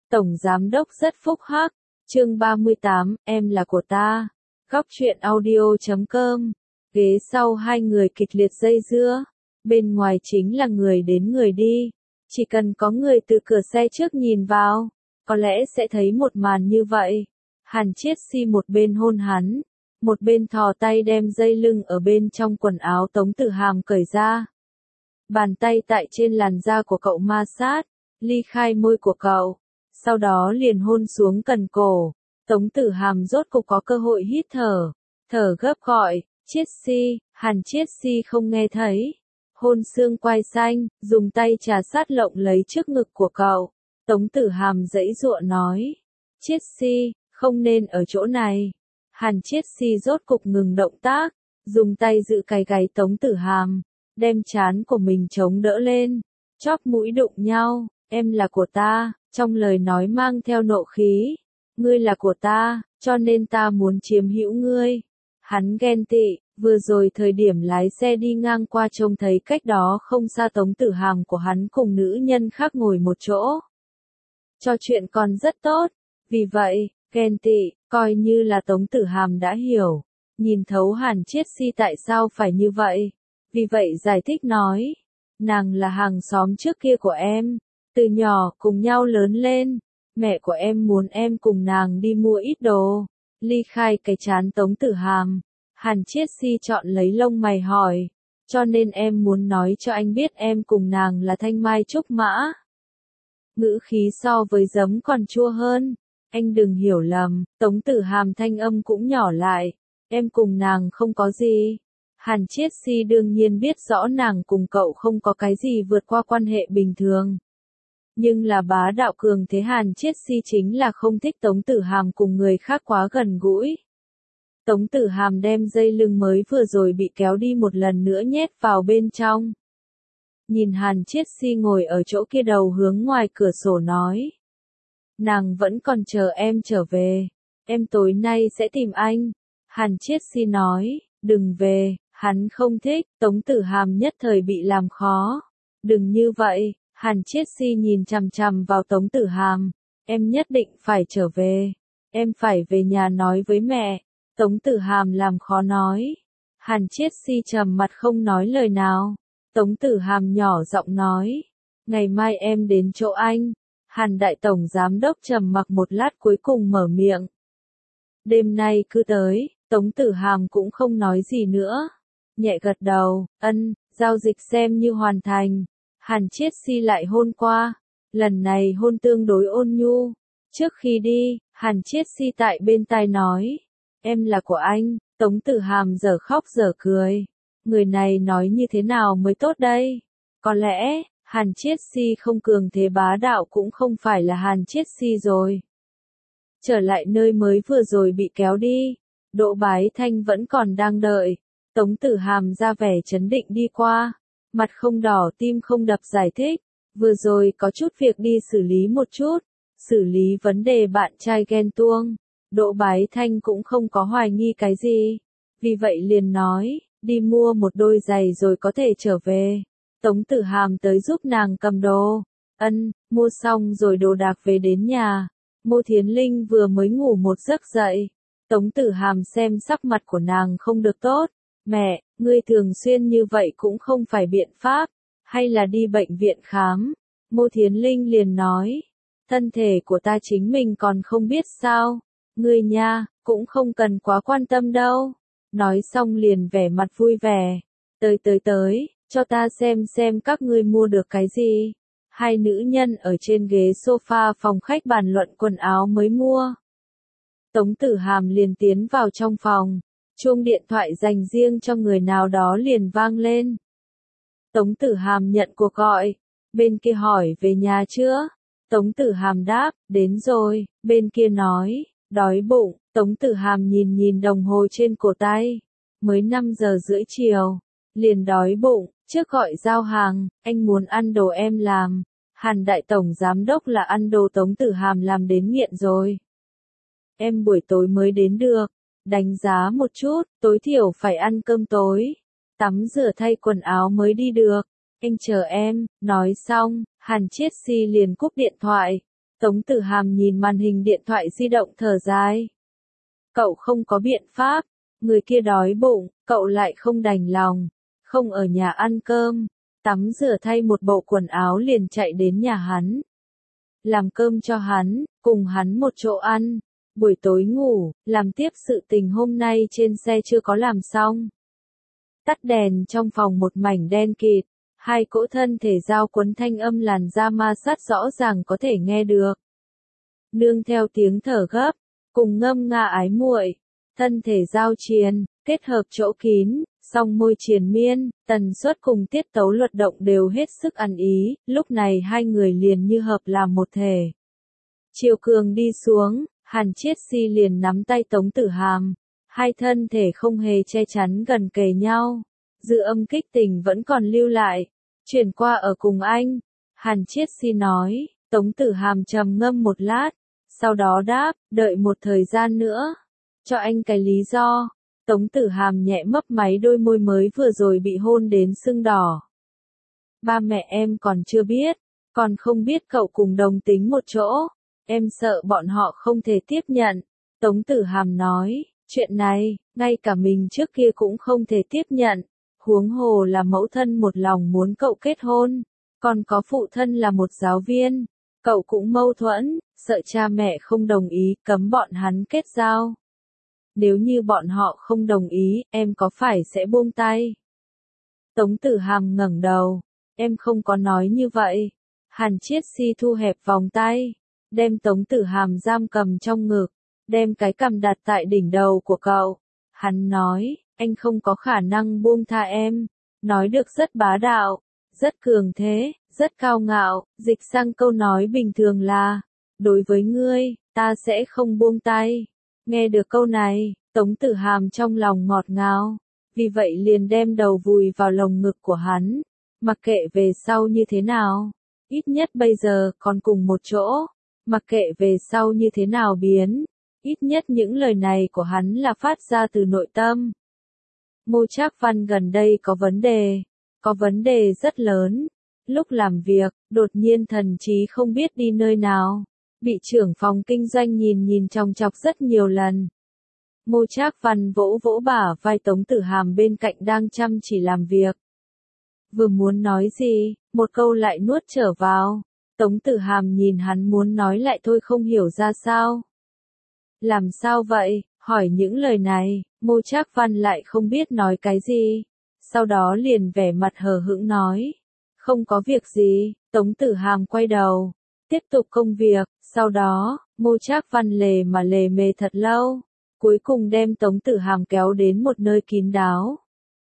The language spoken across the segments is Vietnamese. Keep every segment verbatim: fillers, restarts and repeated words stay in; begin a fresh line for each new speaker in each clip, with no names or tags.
Tổng giám đốc rất phúc hắc. Chương ba mươi tám, em là của ta. Góc truyện audio chấm com. Ghế sau hai người kịch liệt dây dưa. Bên ngoài chính là người đến người đi. Chỉ cần có người từ cửa xe trước nhìn vào, có lẽ sẽ thấy một màn như vậy. Hàn Chiết Si một bên hôn hắn, một bên thò tay đem dây lưng ở bên trong quần áo Tống Tử Hàm cởi ra. Bàn tay tại trên làn da của cậu ma sát, ly khai môi của cậu, sau đó liền hôn xuống cần cổ. Tống Tử Hàm rốt cục có cơ hội hít thở, thở gấp gọi, Chiết Si. Hàn Chiết Si không nghe thấy. Hôn xương quai xanh, dùng tay trà sát lộng lấy trước ngực của cậu. Tống Tử Hàm giãy giụa nói, Chiết Si, không nên ở chỗ này. Hàn Chiết Si rốt cục ngừng động tác, dùng tay giữ cái gáy Tống Tử Hàm, đem trán của mình chống đỡ lên, chóp mũi đụng nhau. Em là của ta, trong lời nói mang theo nộ khí. Ngươi là của ta, cho nên ta muốn chiếm hữu ngươi. Hắn ghen tị, vừa rồi thời điểm lái xe đi ngang qua trông thấy cách đó không xa Tống Tử Hàm của hắn cùng nữ nhân khác ngồi một chỗ. Trò chuyện còn rất tốt, vì vậy, ghen tị, coi như là Tống Tử Hàm đã hiểu, nhìn thấu Hàn Chiết Si tại sao phải như vậy. Vì vậy giải thích nói, nàng là hàng xóm trước kia của em, từ nhỏ cùng nhau lớn lên, mẹ của em muốn em cùng nàng đi mua ít đồ. Ly khai cái chán Tống Tử Hàm, Hàn Chiết Si chọn lấy lông mày hỏi, cho nên em muốn nói cho anh biết em cùng nàng là thanh mai trúc mã. Ngữ khí so với giấm còn chua hơn, anh đừng hiểu lầm. Tống Tử Hàm thanh âm cũng nhỏ lại, em cùng nàng không có gì. Hàn Chiết Si đương nhiên biết rõ nàng cùng cậu không có cái gì vượt qua quan hệ bình thường. Nhưng là bá đạo cường thế Hàn Chiết Si chính là không thích Tống Tử Hàm cùng người khác quá gần gũi. Tống Tử Hàm đem dây lưng mới vừa rồi bị kéo đi một lần nữa nhét vào bên trong. Nhìn Hàn Chiết Si ngồi ở chỗ kia đầu hướng ngoài cửa sổ nói, nàng vẫn còn chờ em trở về, em tối nay sẽ tìm anh. Hàn Chiết Si nói, đừng về, hắn không thích. Tống Tử Hàm nhất thời bị làm khó. Đừng như vậy. Hàn Chiết Si nhìn chằm chằm vào Tống Tử Hàm, em nhất định phải trở về, em phải về nhà nói với mẹ. Tống Tử Hàm làm khó nói. Hàn Chiết Si trầm mặt không nói lời nào. Tống Tử Hàm nhỏ giọng nói, ngày mai em đến chỗ anh. Hàn đại tổng giám đốc trầm mặc một lát cuối cùng mở miệng. Đêm nay cứ tới. Tống Tử Hàm cũng không nói gì nữa, nhẹ gật đầu, ân, giao dịch xem như hoàn thành. Hàn Chiết Si lại hôn qua, lần này hôn tương đối ôn nhu. Trước khi đi, Hàn Chiết Si tại bên tai nói, em là của anh. Tống Tử Hàm dở khóc dở cười, người này nói như thế nào mới tốt đây? Có lẽ, Hàn Chiết Si không cường thế bá đạo cũng không phải là Hàn Chiết Si rồi. Trở lại nơi mới vừa rồi bị kéo đi, Đỗ Bái Thanh vẫn còn đang đợi. Tống Tử Hàm ra vẻ trấn định đi qua, mặt không đỏ tim không đập giải thích, vừa rồi có chút việc đi xử lý một chút, xử lý vấn đề bạn trai ghen tuông. Đỗ Bái Thanh cũng không có hoài nghi cái gì, vì vậy liền nói, đi mua một đôi giày rồi có thể trở về. Tống Tử Hàm tới giúp nàng cầm đồ, ân, mua xong rồi đồ đạc về đến nhà. Ngô Thiến Linh vừa mới ngủ một giấc dậy, Tống Tử Hàm xem sắc mặt của nàng không được tốt. Mẹ, ngươi thường xuyên như vậy cũng không phải biện pháp, hay là đi bệnh viện khám? Ngô Thiến Linh liền nói, thân thể của ta chính mình còn không biết sao, ngươi nha, cũng không cần quá quan tâm đâu. Nói xong liền vẻ mặt vui vẻ, tới tới tới, cho ta xem xem các ngươi mua được cái gì. Hai nữ nhân ở trên ghế sofa phòng khách bàn luận quần áo mới mua. Tống Tử Hàm liền tiến vào trong phòng. Chuông điện thoại dành riêng cho người nào đó liền vang lên. Tống Tử Hàm nhận cuộc gọi, bên kia hỏi về nhà chưa? Tống Tử Hàm đáp, đến rồi. Bên kia nói, đói bụng. Tống Tử Hàm nhìn nhìn đồng hồ trên cổ tay, mới năm giờ rưỡi chiều, liền đói bụng. Trước gọi giao hàng, anh muốn ăn đồ em làm. Hàn đại tổng giám đốc là ăn đồ Tống Tử Hàm làm đến nghiện rồi. Em buổi tối mới đến được. Đánh giá một chút, tối thiểu phải ăn cơm tối, tắm rửa thay quần áo mới đi được. Anh chờ em. Nói xong, Hàn Chiết Si liền cúp điện thoại. Tống Tử Hàm nhìn màn hình điện thoại di động thở dài. Cậu không có biện pháp, người kia đói bụng, cậu lại không đành lòng, không ở nhà ăn cơm, tắm rửa thay một bộ quần áo liền chạy đến nhà hắn. Làm cơm cho hắn, cùng hắn một chỗ ăn, buổi tối ngủ, làm tiếp sự tình hôm nay trên xe chưa có làm xong. Tắt đèn trong phòng một mảnh đen kịt, hai cỗ thân thể giao quấn thanh âm làn da ma sát rõ ràng có thể nghe được. Nương theo tiếng thở gấp, cùng ngâm nga ái muội, thân thể giao triền, kết hợp chỗ kín, song môi triền miên, tần suất cùng tiết tấu luật động đều hết sức ăn ý, lúc này hai người liền như hợp làm một thể. Chiều cường đi xuống, Hàn Chiết Si liền nắm tay Tống Tử Hàm, hai thân thể không hề che chắn gần kề nhau, dư âm kích tình vẫn còn lưu lại, chuyển qua ở cùng anh. Hàn Chiết Si nói, Tống Tử Hàm trầm ngâm một lát, sau đó đáp, đợi một thời gian nữa, cho anh cái lý do. Tống Tử Hàm nhẹ mấp máy đôi môi mới vừa rồi bị hôn đến sưng đỏ. Ba mẹ em còn chưa biết, còn không biết cậu cùng đồng tính một chỗ, em sợ bọn họ không thể tiếp nhận. Tống Tử Hàm nói, chuyện này, ngay cả mình trước kia cũng không thể tiếp nhận, huống hồ là mẫu thân một lòng muốn cậu kết hôn, còn có phụ thân là một giáo viên, cậu cũng mâu thuẫn, sợ cha mẹ không đồng ý cấm bọn hắn kết giao. Nếu như bọn họ không đồng ý, em có phải sẽ buông tay? Tống Tử Hàm ngẩng đầu, em không có nói như vậy. Hàn Chiết Si thu hẹp vòng tay, đem Tống Tử Hàm giam cầm trong ngực, đem cái cằm đặt tại đỉnh đầu của cậu. Hắn nói, anh không có khả năng buông tha em, nói được rất bá đạo, rất cường thế, rất cao ngạo, dịch sang câu nói bình thường là, đối với ngươi, ta sẽ không buông tay. Nghe được câu này, Tống Tử Hàm trong lòng ngọt ngào, vì vậy liền đem đầu vùi vào lồng ngực của hắn, mặc kệ về sau như thế nào, ít nhất bây giờ còn cùng một chỗ, mặc kệ về sau như thế nào biến, ít nhất những lời này của hắn là phát ra từ nội tâm. Ngô Trác Văn gần đây có vấn đề, có vấn đề rất lớn, lúc làm việc, đột nhiên thần trí không biết đi nơi nào. Bị trưởng phòng kinh doanh nhìn nhìn chòng chọc rất nhiều lần. Ngô Trác Văn vỗ vỗ bả vai Tống Tử Hàm bên cạnh đang chăm chỉ làm việc. Vừa muốn nói gì, một câu lại nuốt trở vào. Tống Tử Hàm nhìn hắn muốn nói lại thôi không hiểu ra sao. Làm sao vậy, hỏi những lời này, Ngô Trác Văn lại không biết nói cái gì. Sau đó liền vẻ mặt hờ hững nói. Không có việc gì, Tống Tử Hàm quay đầu. Tiếp tục công việc, sau đó, Ngô Trác Văn lề mà lề mề thật lâu, cuối cùng đem Tống Tử Hàm kéo đến một nơi kín đáo.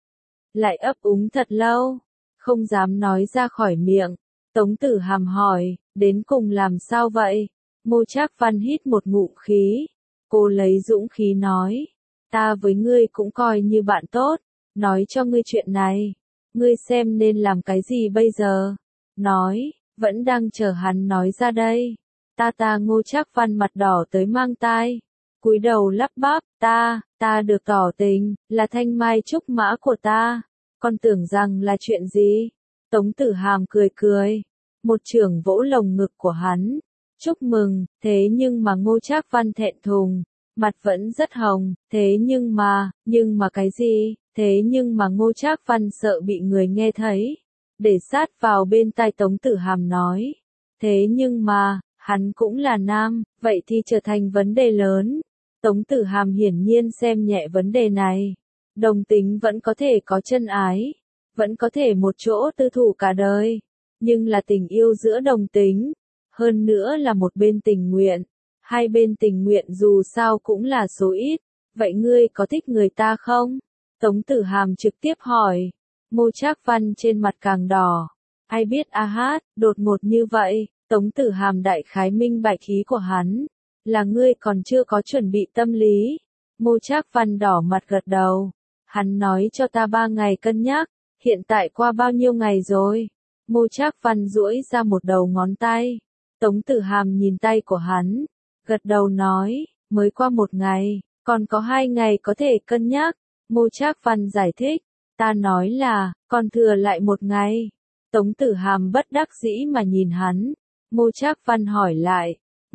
Lại ấp úng thật lâu, không dám nói ra khỏi miệng. Tống Tử Hàm hỏi, đến cùng làm sao vậy? Ngô Trác Văn hít một ngụm khí, cô lấy dũng khí nói, ta với ngươi cũng coi như bạn tốt, nói cho ngươi chuyện này, ngươi xem nên làm cái gì bây giờ? Nói. Vẫn đang chờ hắn nói ra đây. Ta ta Ngô Trác Văn mặt đỏ tới mang tai. Cúi đầu lắp bắp, ta, ta được tỏ tình, là thanh mai trúc mã của ta. Con tưởng rằng là chuyện gì? Tống Tử Hàm cười cười. Một chưởng vỗ lồng ngực của hắn. Chúc mừng, thế nhưng mà Ngô Trác Văn thẹn thùng. Mặt vẫn rất hồng, thế nhưng mà, nhưng mà cái gì? Thế nhưng mà Ngô Trác Văn sợ bị người nghe thấy. Để sát vào bên tai Tống Tử Hàm nói. Thế nhưng mà, hắn cũng là nam, vậy thì trở thành vấn đề lớn. Tống Tử Hàm hiển nhiên xem nhẹ vấn đề này. Đồng tính vẫn có thể có chân ái, vẫn có thể một chỗ tư thủ cả đời. Nhưng là tình yêu giữa đồng tính, hơn nữa là một bên tình nguyện. Hai bên tình nguyện dù sao cũng là số ít. Vậy ngươi có thích người ta không? Tống Tử Hàm trực tiếp hỏi. Ngô Trác Văn trên mặt càng đỏ. Ai biết a hát, đột ngột như vậy, Tống Tử Hàm đại khái minh bạch ý của hắn. Là ngươi còn chưa có chuẩn bị tâm lý. Ngô Trác Văn đỏ mặt gật đầu. Hắn nói cho ta ba ngày cân nhắc, hiện tại qua bao nhiêu ngày rồi? Ngô Trác Văn duỗi ra một đầu ngón tay. Tống Tử Hàm nhìn tay của hắn, gật đầu nói, mới qua một ngày, còn có hai ngày có thể cân nhắc. Ngô Trác Văn giải thích. Ta nói là, còn thừa lại một ngày. Tống Tử Hàm bất đắc dĩ mà nhìn hắn. Ngô Trác Văn hỏi lại,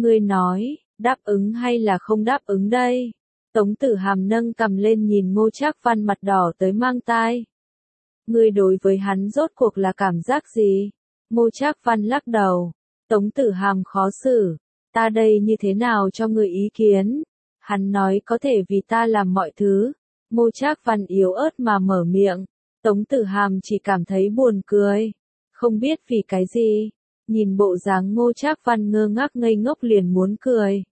Ngươi nói, đáp ứng hay là không đáp ứng đây? Tống Tử Hàm nâng cằm lên nhìn Ngô Trác Văn mặt đỏ tới mang tai. Ngươi đối với hắn rốt cuộc là cảm giác gì? Ngô Trác Văn lắc đầu. Tống Tử Hàm khó xử. Ta đây như thế nào cho ngươi ý kiến? Hắn nói có thể vì ta làm mọi thứ. Ngô Trác Văn yếu ớt mà mở miệng. Tống Tử Hàm chỉ cảm thấy buồn cười. Không biết vì cái gì. Nhìn bộ dáng Ngô Trác Văn ngơ ngác ngây ngốc liền muốn cười.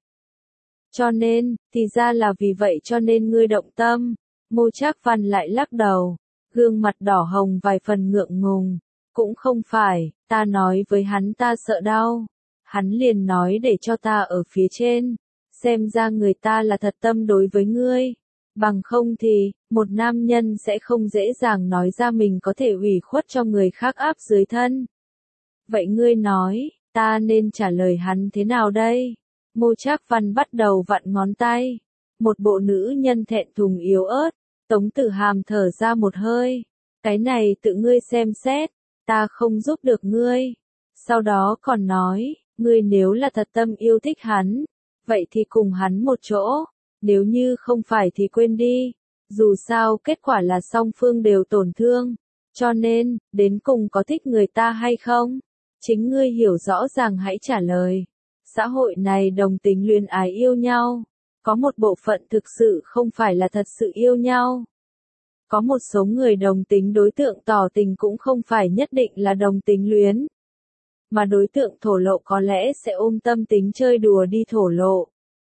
Cho nên, thì ra là vì vậy cho nên ngươi động tâm. Ngô Trác Văn lại lắc đầu. Gương mặt đỏ hồng vài phần ngượng ngùng. Cũng không phải, ta nói với hắn ta sợ đau. Hắn liền nói để cho ta ở phía trên. Xem ra người ta là thật tâm đối với ngươi. Bằng không thì, một nam nhân sẽ không dễ dàng nói ra mình có thể ủy khuất cho người khác áp dưới thân. Vậy ngươi nói, ta nên trả lời hắn thế nào đây? Ngô Trác Văn bắt đầu vặn ngón tay. Một bộ nữ nhân thẹn thùng yếu ớt. Tống Tử Hàm thở ra một hơi. Cái này tự ngươi xem xét. Ta không giúp được ngươi. Sau đó còn nói, ngươi nếu là thật tâm yêu thích hắn, vậy thì cùng hắn một chỗ. Nếu như không phải thì quên đi. Dù sao kết quả là song phương đều tổn thương. Cho nên, đến cùng có thích người ta hay không? Chính ngươi hiểu rõ ràng hãy trả lời. Xã hội này đồng tính luyến ái yêu nhau. Có một bộ phận thực sự không phải là thật sự yêu nhau. Có một số người đồng tính đối tượng tỏ tình cũng không phải nhất định là đồng tính luyến. Mà đối tượng thổ lộ có lẽ sẽ ôm tâm tính chơi đùa đi thổ lộ.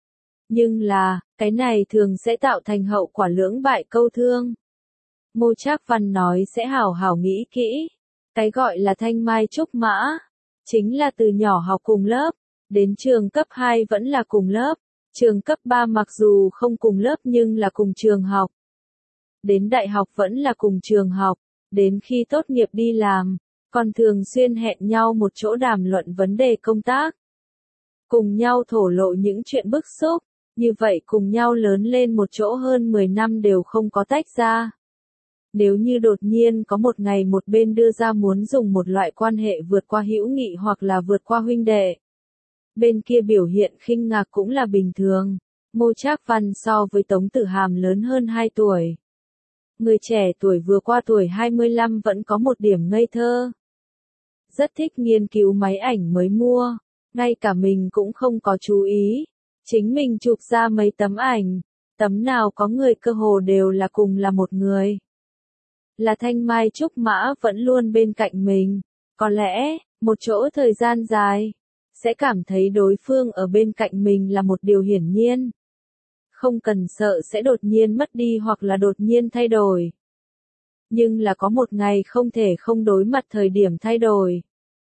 Nhưng là, cái này thường sẽ tạo thành hậu quả lưỡng bại câu thương. Ngô Trác Văn nói sẽ hảo hảo nghĩ kỹ. Cái gọi là thanh mai trúc mã, chính là từ nhỏ học cùng lớp, đến trường cấp hai vẫn là cùng lớp, trường cấp ba mặc dù không cùng lớp nhưng là cùng trường học. Đến đại học vẫn là cùng trường học, đến khi tốt nghiệp đi làm, còn thường xuyên hẹn nhau một chỗ đàm luận vấn đề công tác. Cùng nhau thổ lộ những chuyện bức xúc, như vậy cùng nhau lớn lên một chỗ hơn mười năm đều không có tách ra. Nếu như đột nhiên có một ngày một bên đưa ra muốn dùng một loại quan hệ vượt qua hữu nghị hoặc là vượt qua huynh đệ, bên kia biểu hiện khinh ngạc cũng là bình thường. Ngô Trác Văn so với Tống Tử Hàm lớn hơn hai tuổi. Người trẻ tuổi vừa qua tuổi hai mươi lăm vẫn có một điểm ngây thơ. Rất thích nghiên cứu máy ảnh mới mua, ngay cả mình cũng không có chú ý. Chính mình chụp ra mấy tấm ảnh, tấm nào có người cơ hồ đều là cùng là một người. Là thanh mai trúc mã vẫn luôn bên cạnh mình. Có lẽ, một chỗ thời gian dài, sẽ cảm thấy đối phương ở bên cạnh mình là một điều hiển nhiên. Không cần sợ sẽ đột nhiên mất đi hoặc là đột nhiên thay đổi. Nhưng là có một ngày không thể không đối mặt thời điểm thay đổi.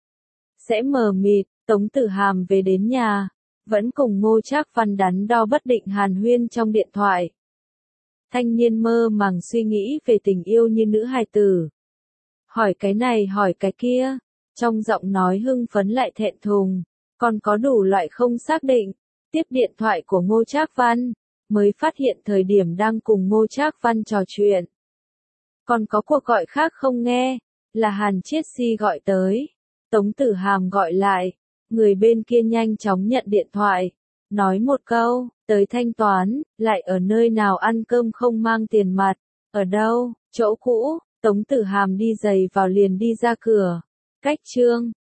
Sẽ mờ mịt. Tống Tử Hàm về đến nhà, vẫn cùng Ngô Trác Văn đắn đo bất định hàn huyên trong điện thoại. Thanh niên mơ màng suy nghĩ về tình yêu như nữ hài tử. Hỏi cái này hỏi cái kia, trong giọng nói hưng phấn lại thẹn thùng, còn có đủ loại không xác định. Tiếp điện thoại của Ngô Trác Văn, mới phát hiện thời điểm đang cùng Ngô Trác Văn trò chuyện. Còn có cuộc gọi khác không nghe, là Hàn Chiết Si gọi tới. Tống Tử Hàm gọi lại, người bên kia nhanh chóng nhận điện thoại, nói một câu, tới thanh toán, lại ở nơi nào ăn cơm không mang tiền mặt, ở đâu, chỗ cũ. Tống Tử Hàm đi giày vào liền đi ra cửa. Cách chương